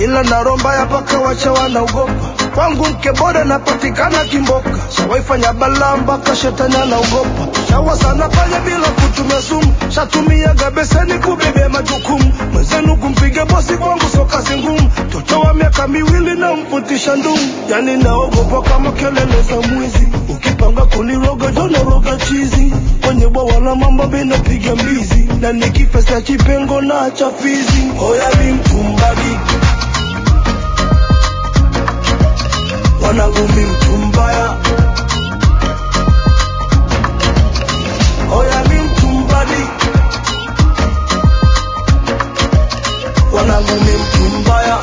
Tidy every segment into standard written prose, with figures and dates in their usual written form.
ila naromba ya paka wacha wanaogopa. Kwangu mke bora napatikana Kimboka, shawaifanya balamba kashetani anaogopa. Shawa sana pale bila kutumia sumu, shatumia gabeseni kubebe majukumu. Mwenzenu kumpiga bosi kwangu so kazi ngumu, toto wa miaka miwili na mputisha ndumu. Yani naogopa kama kelele za mwizi, ukipanga kuniroga jona roga chizi. Kwenye bwawa la mamba bina piga mbizi, na nikifesa chipengo na chafizi. Oya mi mtumbagi, wanangu mi mtumbaya. Oya mi mtumbadi, wanangu mi mtumbaya.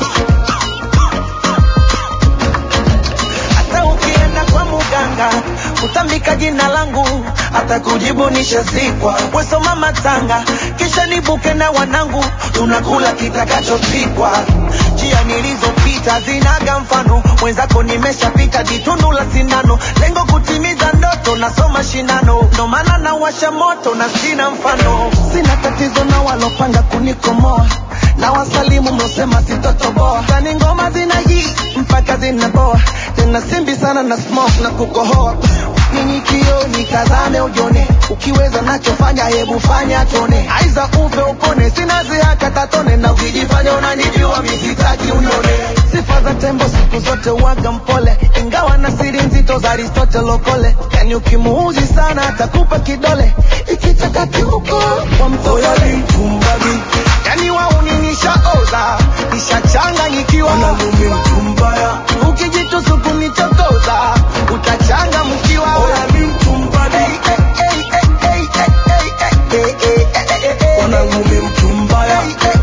Hata ukienda kwa muganga utambika jina langu, hata kujibu nishazikwa. Weso mama tanga kisha nibuke na wanangu, tunakula kitakachopikwa. Njia nilizopita zinaga mfano, mwenzako nimeshapita jitundu la sindano. Lengo kutimiza ndoto, nasoma shindano, ndo maana nawasha moto na sina mfano. Sina tatizo na walopanga kunikomoa, na wasalimu mosema sitotoboa. Tani ngoma zina hii mpaka zinaboa, tena simbi sana na smoke na kukohoa. Nini kio nikazame ujone, ukiweza nachofanya hebu fanya tone. Aiza ufe upone, sina zihaka tatone, na ukijifanya unanijua misitaki unione. Sifa za tembo siku zote waga mpole, ingawa na siri nzito za Aristotle okole. Yani ukimuuzi sana atakupa kidole, ikitaka kiuko kwa mtole. Oya mi mtumbagi, Yani wauninisha oza, nishachanganyikiwa. wanangu mi mtumbaya. Ukijitusu kunichokoza, utachanga mkiwa. Oya mi mtumbadi, wanangu mi mtumbaya.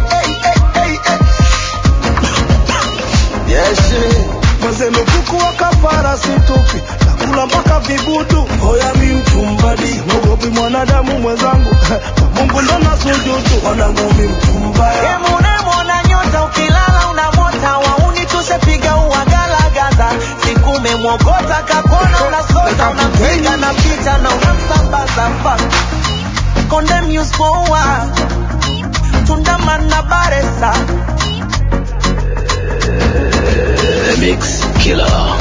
Mwenzenu kuku wa kafara situpi, nakula mpaka vibudu. Oya mi mtumbadi, mogopi mwanadamu mwenzangu, kwa Mungu ndo nasujudu. Wanangu mi mtumbaya. Muna nyota ukilala unamota, wauni tushepiga uwagalagaza. Siku umemwogota kakona unasota, unampiga na picha na unamsambaza. Fuck Condemn you spoa, tundamana baresa. The Mix Killer.